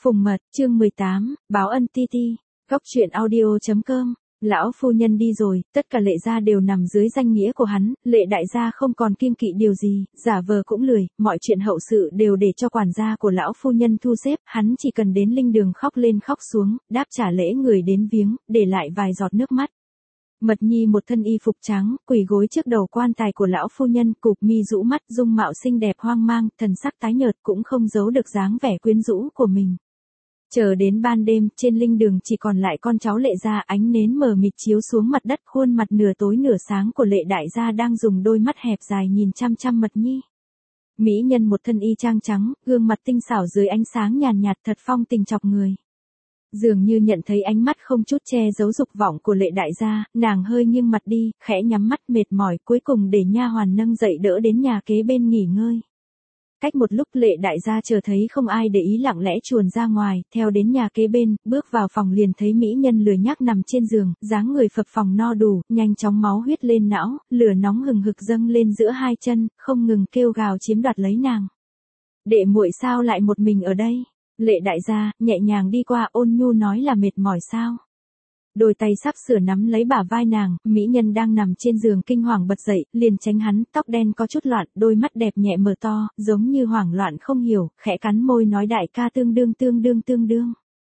Phùng Mật, chương 18, báo ân ti ti. Góc truyện audio.com. Lão phu nhân đi rồi, tất cả Lệ gia đều nằm dưới danh nghĩa của hắn, Lệ đại gia không còn kiêng kỵ điều gì, giả vờ cũng lười, mọi chuyện hậu sự đều để cho quản gia của lão phu nhân thu xếp, hắn chỉ cần đến linh đường khóc lên khóc xuống, đáp trả lễ người đến viếng, để lại vài giọt nước mắt. Mật Nhi một thân y phục trắng, quỳ gối trước đầu quan tài của lão phu nhân, cụp mi rũ mắt, dung mạo xinh đẹp hoang mang, thần sắc tái nhợt cũng không giấu được dáng vẻ quyến rũ của mình. Chờ đến ban đêm, trên linh đường chỉ còn lại con cháu Lệ gia, ánh nến mờ mịt chiếu xuống mặt đất, khuôn mặt nửa tối nửa sáng của Lệ đại gia đang dùng đôi mắt hẹp dài nhìn chăm chăm Mật Nhi. Mỹ nhân một thân y trang trắng, gương mặt tinh xảo dưới ánh sáng nhàn nhạt thật phong tình chọc người. Dường như nhận thấy ánh mắt không chút che giấu dục vọng của Lệ đại gia, nàng hơi nghiêng mặt đi, khẽ nhắm mắt mệt mỏi, cuối cùng để nha hoàn nâng dậy đỡ đến nhà kế bên nghỉ ngơi. Cách một lúc Lệ đại gia chờ thấy không ai để ý lặng lẽ chuồn ra ngoài, theo đến nhà kế bên, bước vào phòng liền thấy mỹ nhân lười nhác nằm trên giường, dáng người phập phồng no đủ, nhanh chóng máu huyết lên não, lửa nóng hừng hực dâng lên giữa hai chân, không ngừng kêu gào chiếm đoạt lấy nàng. Đệ muội sao lại một mình ở đây? Lệ đại gia, nhẹ nhàng đi qua, ôn nhu nói là mệt mỏi sao? Đôi tay sắp sửa nắm lấy bả vai nàng, mỹ nhân đang nằm trên giường kinh hoàng bật dậy, liền tránh hắn, tóc đen có chút loạn, đôi mắt đẹp nhẹ mở to, giống như hoảng loạn không hiểu, khẽ cắn môi nói đại ca tương đương.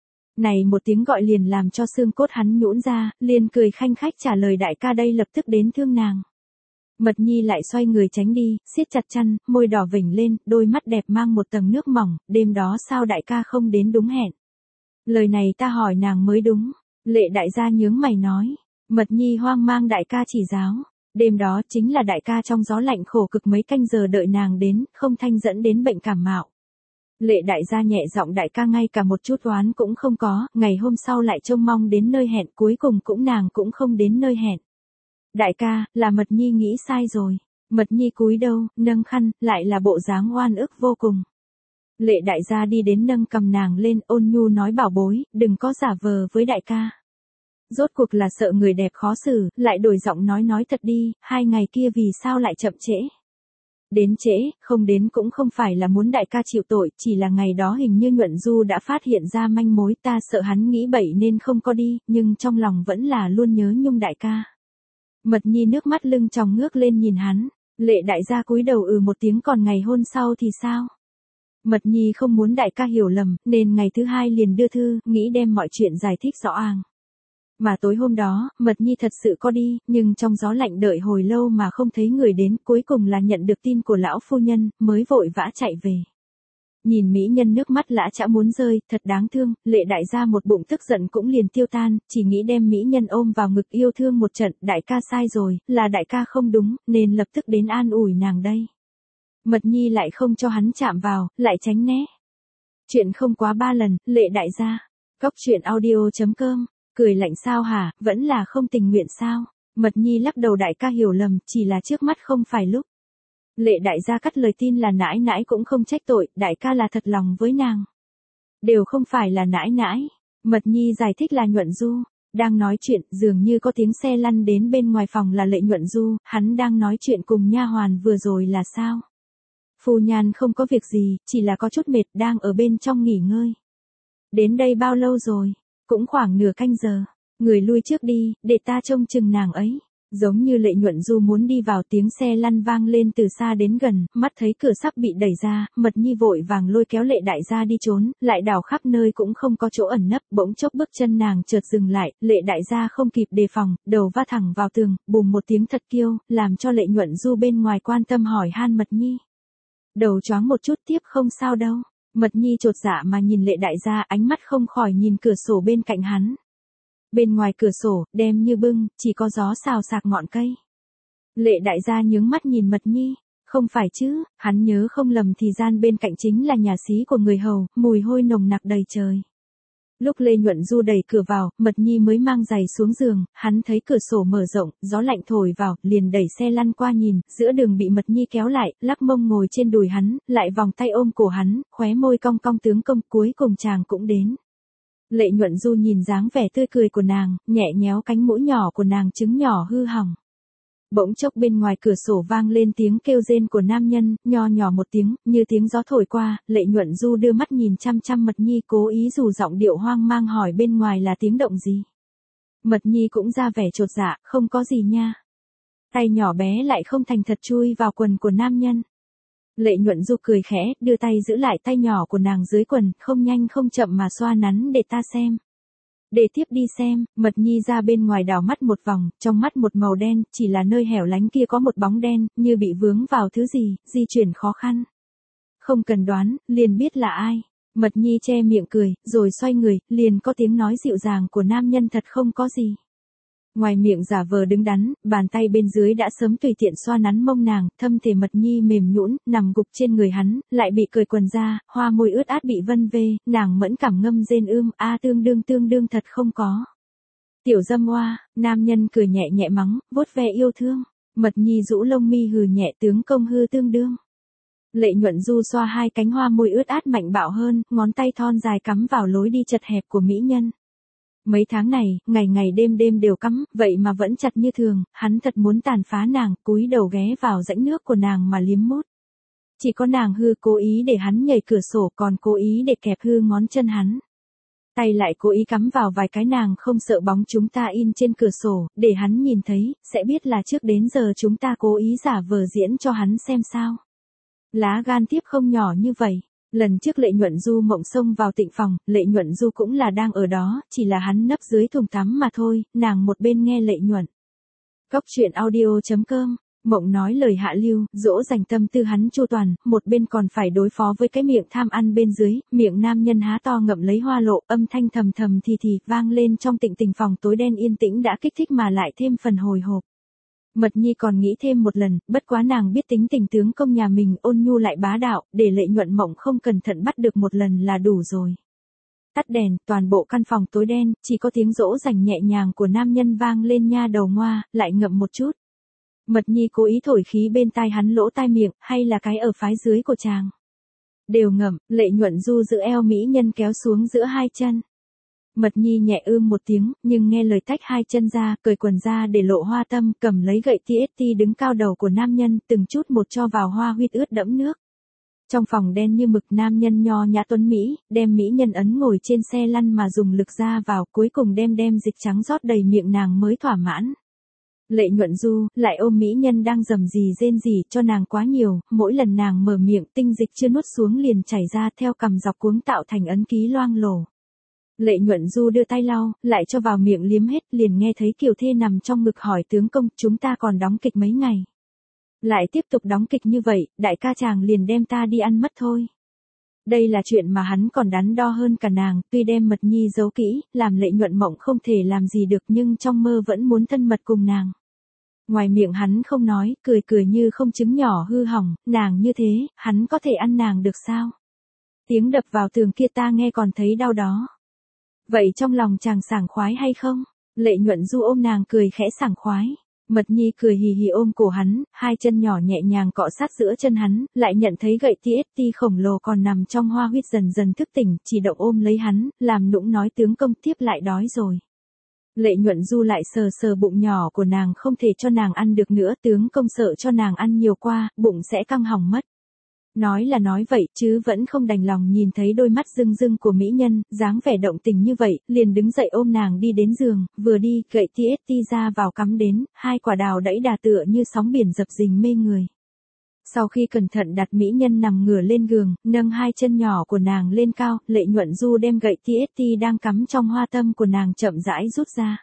Này một tiếng gọi liền làm cho xương cốt hắn nhũn ra, liền cười khanh khách trả lời đại ca đây lập tức đến thương nàng. Mật Nhi lại xoay người tránh đi, siết chặt chăn, môi đỏ vểnh lên, đôi mắt đẹp mang một tầng nước mỏng, đêm đó sao đại ca không đến đúng hẹn? Lời này ta hỏi nàng mới đúng. Lệ đại gia nhướng mày nói. Mật Nhi hoang mang đại ca chỉ giáo. Đêm đó chính là đại ca trong gió lạnh khổ cực mấy canh giờ đợi nàng đến, không thanh dẫn đến bệnh cảm mạo. Lệ đại gia nhẹ giọng đại ca ngay cả một chút oán cũng không có, ngày hôm sau lại trông mong đến nơi hẹn, cuối cùng cũng nàng cũng không đến nơi hẹn. Đại ca, là Mật Nhi nghĩ sai rồi. Mật Nhi cúi đầu, nâng khăn, lại là bộ dáng oan ức vô cùng. Lệ đại gia đi đến nâng cầm nàng lên, ôn nhu nói bảo bối, đừng có giả vờ với đại ca. Rốt cuộc là sợ người đẹp khó xử, lại đổi giọng nói thật đi, 2 ngày kia vì sao lại chậm trễ? Đến trễ, không đến cũng không phải là muốn đại ca chịu tội, chỉ là ngày đó hình như Nhuận Du đã phát hiện ra manh mối, ta sợ hắn nghĩ bậy nên không có đi, nhưng trong lòng vẫn là luôn nhớ nhung đại ca. Mật Nhi nước mắt lưng tròng ngước lên nhìn hắn, Lệ đại gia cúi đầu một tiếng còn ngày hôn sau thì sao? Mật Nhi không muốn đại ca hiểu lầm, nên ngày thứ 2 liền đưa thư, nghĩ đem mọi chuyện giải thích rõ ràng. Mà tối hôm đó, Mật Nhi thật sự có đi, nhưng trong gió lạnh đợi hồi lâu mà không thấy người đến, cuối cùng là nhận được tin của lão phu nhân, mới vội vã chạy về. Nhìn mỹ nhân nước mắt lã chã muốn rơi, thật đáng thương, Lệ đại gia một bụng tức giận cũng liền tiêu tan, chỉ nghĩ đem mỹ nhân ôm vào ngực yêu thương một trận, đại ca sai rồi, là đại ca không đúng, nên lập tức đến an ủi nàng đây. Mật Nhi lại không cho hắn chạm vào, lại tránh né. Chuyện không quá 3 lần, Lệ đại gia. Góc truyện audio.com. Cười lạnh sao hả, vẫn là không tình nguyện sao? Mật Nhi lắc đầu đại ca hiểu lầm, chỉ là trước mắt không phải lúc. Lệ đại gia cắt lời tin là nãi nãi cũng không trách tội, đại ca là thật lòng với nàng. Đều không phải là nãi nãi. Mật Nhi giải thích là Nhuận Du. Đang nói chuyện, dường như có tiếng xe lăn đến bên ngoài phòng là Lệ Nhuận Du, hắn đang nói chuyện cùng nha hoàn vừa rồi là sao? Phu nhan không có việc gì, chỉ là có chút mệt, đang ở bên trong nghỉ ngơi. Đến đây bao lâu rồi? Cũng khoảng nửa canh giờ. Người lui trước đi, để ta trông chừng nàng ấy. Giống như Lệ Nhuận Du muốn đi vào, tiếng xe lăn vang lên từ xa đến gần, mắt thấy cửa sắp bị đẩy ra, Mật Nhi vội vàng lôi kéo Lệ đại gia đi trốn, lại đảo khắp nơi cũng không có chỗ ẩn nấp, bỗng chốc bước chân nàng chợt dừng lại, Lệ đại gia không kịp đề phòng, đầu va thẳng vào tường, bùm một tiếng thật kêu, làm cho Lệ Nhuận Du bên ngoài quan tâm hỏi han Mật Nhi. Đầu choáng một chút tiếp không sao đâu. Mật Nhi chột dạ mà nhìn Lệ đại gia, ánh mắt không khỏi nhìn cửa sổ bên cạnh hắn. Bên ngoài cửa sổ, đêm như bưng, chỉ có gió xào xạc ngọn cây. Lệ đại gia nhướng mắt nhìn Mật Nhi. Không phải chứ, hắn nhớ không lầm thì gian bên cạnh chính là nhà xí của người hầu, mùi hôi nồng nặc đầy trời. Lúc Lê Nhuận Du đẩy cửa vào, Mật Nhi mới mang giày xuống giường, hắn thấy cửa sổ mở rộng, gió lạnh thổi vào, liền đẩy xe lăn qua nhìn, giữa đường bị Mật Nhi kéo lại, lắc mông ngồi trên đùi hắn, lại vòng tay ôm cổ hắn, khóe môi cong cong tướng công, cuối cùng chàng cũng đến. Lệ Nhuận Du nhìn dáng vẻ tươi cười của nàng, nhẹ nhéo cánh mũi nhỏ của nàng trứng nhỏ hư hỏng. Bỗng chốc bên ngoài cửa sổ vang lên tiếng kêu rên của nam nhân, nho nhỏ một tiếng, như tiếng gió thổi qua, Lệ Nhuận Du đưa mắt nhìn chăm chăm Mật Nhi, cố ý dù giọng điệu hoang mang hỏi bên ngoài là tiếng động gì. Mật Nhi cũng ra vẻ chột dạ, không có gì nha. Tay nhỏ bé lại không thành thật chui vào quần của nam nhân. Lệ Nhuận Du cười khẽ, đưa tay giữ lại tay nhỏ của nàng dưới quần, không nhanh không chậm mà xoa nắn để ta xem. Để tiếp đi xem, Mật Nhi ra bên ngoài đảo mắt một vòng, trong mắt một màu đen, chỉ là nơi hẻo lánh kia có một bóng đen, như bị vướng vào thứ gì, di chuyển khó khăn. Không cần đoán, liền biết là ai. Mật Nhi che miệng cười, rồi xoay người, liền có tiếng nói dịu dàng của nam nhân thật không có gì. Ngoài miệng giả vờ đứng đắn, bàn tay bên dưới đã sớm tùy tiện xoa nắn mông nàng, thâm thể Mật Nhi mềm nhũn, nằm gục trên người hắn, lại bị cởi quần ra, hoa môi ướt át bị vân vê, nàng mẫn cảm ngâm rên tương đương thật không có. Tiểu dâm oa, nam nhân cười nhẹ nhẹ mắng, vuốt ve yêu thương. Mật Nhi rũ lông mi hừ nhẹ, tướng công hư tương đương. Lệ Nhuận Du xoa hai cánh hoa môi ướt át mạnh bạo hơn, ngón tay thon dài cắm vào lối đi chật hẹp của mỹ nhân. Mấy tháng này, ngày ngày đêm đêm đều cắm, vậy mà vẫn chặt như thường, hắn thật muốn tàn phá nàng, cúi đầu ghé vào rãnh nước của nàng mà liếm mút. Chỉ có nàng hư cố ý để hắn nhảy cửa sổ, còn cố ý để kẹp hư ngón chân hắn. Tay lại cố ý cắm vào vài cái, nàng không sợ bóng chúng ta in trên cửa sổ, để hắn nhìn thấy, sẽ biết là trước đến giờ chúng ta cố ý giả vờ diễn cho hắn xem sao. Lá gan tiếp không nhỏ như vậy. Lần trước Lệ Nhuận Du mộng xông vào tịnh phòng, Lệ Nhuận Du cũng là đang ở đó, chỉ là hắn nấp dưới thùng tắm mà thôi, nàng một bên nghe Lệ Nhuận. Cóc truyện audio.com, mộng nói lời hạ lưu, dỗ dành tâm tư hắn chu toàn, một bên còn phải đối phó với cái miệng tham ăn bên dưới, miệng nam nhân há to ngậm lấy hoa lộ, âm thanh thầm thầm thì vang lên trong tịnh phòng tối đen yên tĩnh đã kích thích mà lại thêm phần hồi hộp. Mật Nhi còn nghĩ thêm một lần, bất quá nàng biết tính tình tướng công nhà mình ôn nhu lại bá đạo, để Lệ Nhuận Mộng không cẩn thận bắt được một lần là đủ rồi. Tắt đèn, toàn bộ căn phòng tối đen, chỉ có tiếng dỗ dành nhẹ nhàng của nam nhân vang lên, nha đầu ngoa, lại ngậm một chút. Mật Nhi cố ý thổi khí bên tai hắn lỗ tai miệng, hay là cái ở phái dưới của chàng. Đều ngậm, Lệ Nhuận Du giữ eo mỹ nhân kéo xuống giữa hai chân. Mật Nhi nhẹ một tiếng, nhưng nghe lời tách hai chân ra, cởi quần ra để lộ hoa tâm, cầm lấy gậy TST đứng cao đầu của nam nhân, từng chút một cho vào hoa huyết ướt đẫm nước. Trong phòng đen như mực, nam nhân nho nhã tuấn Mỹ, đem mỹ nhân ấn ngồi trên xe lăn mà dùng lực ra vào, cuối cùng đem dịch trắng rót đầy miệng nàng mới thỏa mãn. Lệ Nhuận Du lại ôm mỹ nhân đang rầm rì rên rỉ cho nàng quá nhiều, mỗi lần nàng mở miệng tinh dịch chưa nuốt xuống liền chảy ra theo cằm dọc cuống tạo thành ấn ký loang lổ. Lệ Nhuận Du đưa tay lau, lại cho vào miệng liếm hết, liền nghe thấy Kiều Thê nằm trong ngực hỏi tướng công, chúng ta còn đóng kịch mấy ngày. Lại tiếp tục đóng kịch như vậy, đại ca chàng liền đem ta đi ăn mất thôi. Đây là chuyện mà hắn còn đắn đo hơn cả nàng, tuy đem Mật Nhi giấu kỹ, làm Lệ Nhuận Mộng không thể làm gì được nhưng trong mơ vẫn muốn thân mật cùng nàng. Ngoài miệng hắn không nói, cười như không trứng nhỏ hư hỏng, nàng như thế, hắn có thể ăn nàng được sao? Tiếng đập vào tường kia ta nghe còn thấy đau đó. Vậy trong lòng chàng sảng khoái hay không? Lệ Nhuận Du ôm nàng cười khẽ sảng khoái. Mật Nhi cười hì hì ôm cổ hắn, hai chân nhỏ nhẹ nhàng cọ sát giữa chân hắn, lại nhận thấy gậy TST khổng lồ còn nằm trong hoa huyết dần dần thức tỉnh, chỉ động ôm lấy hắn, làm nũng nói tướng công tiếp lại đói rồi. Lệ Nhuận Du lại sờ sờ bụng nhỏ của nàng, không thể cho nàng ăn được nữa, tướng công sợ cho nàng ăn nhiều qua, bụng sẽ căng hỏng mất. Nói là nói vậy, chứ vẫn không đành lòng nhìn thấy đôi mắt rưng rưng của mỹ nhân, dáng vẻ động tình như vậy, liền đứng dậy ôm nàng đi đến giường, vừa đi, gậy TST ra vào cắm đến, hai quả đào đẫy đà tựa như sóng biển dập dình mê người. Sau khi cẩn thận đặt mỹ nhân nằm ngửa lên giường, nâng hai chân nhỏ của nàng lên cao, Lệ Nhuận Du đem gậy TST đang cắm trong hoa tâm của nàng chậm rãi rút ra.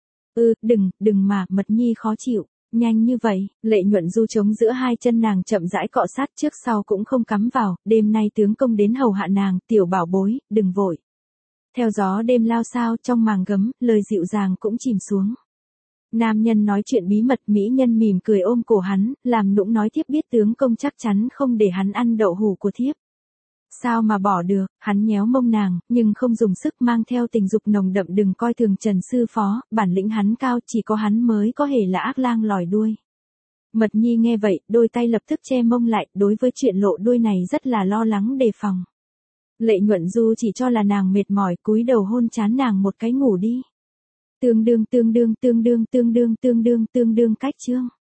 Đừng mà, Mật Nhi khó chịu. Nhanh như vậy, Lệ Nhuận Du chống giữa hai chân nàng chậm rãi cọ sát, trước sau cũng không cắm vào, đêm nay tướng công đến hầu hạ nàng, tiểu bảo bối, đừng vội. Theo gió đêm lao sao trong màng gấm, lời dịu dàng cũng chìm xuống. Nam nhân nói chuyện bí mật, mỹ nhân mỉm cười ôm cổ hắn, làm nũng nói thiếp biết tướng công chắc chắn không để hắn ăn đậu hủ của thiếp. Sao mà bỏ được, hắn nhéo mông nàng, nhưng không dùng sức, mang theo tình dục nồng đậm. Đừng coi thường Trần sư phó, bản lĩnh hắn cao, chỉ có hắn mới có thể là ác lang lòi đuôi. Mật Nhi nghe vậy, đôi tay lập tức che mông lại, đối với chuyện lộ đuôi này rất là lo lắng đề phòng. Lệ Nhuận Du chỉ cho là nàng mệt mỏi, cúi đầu hôn trán nàng một cái ngủ đi. Tương đương cách chương.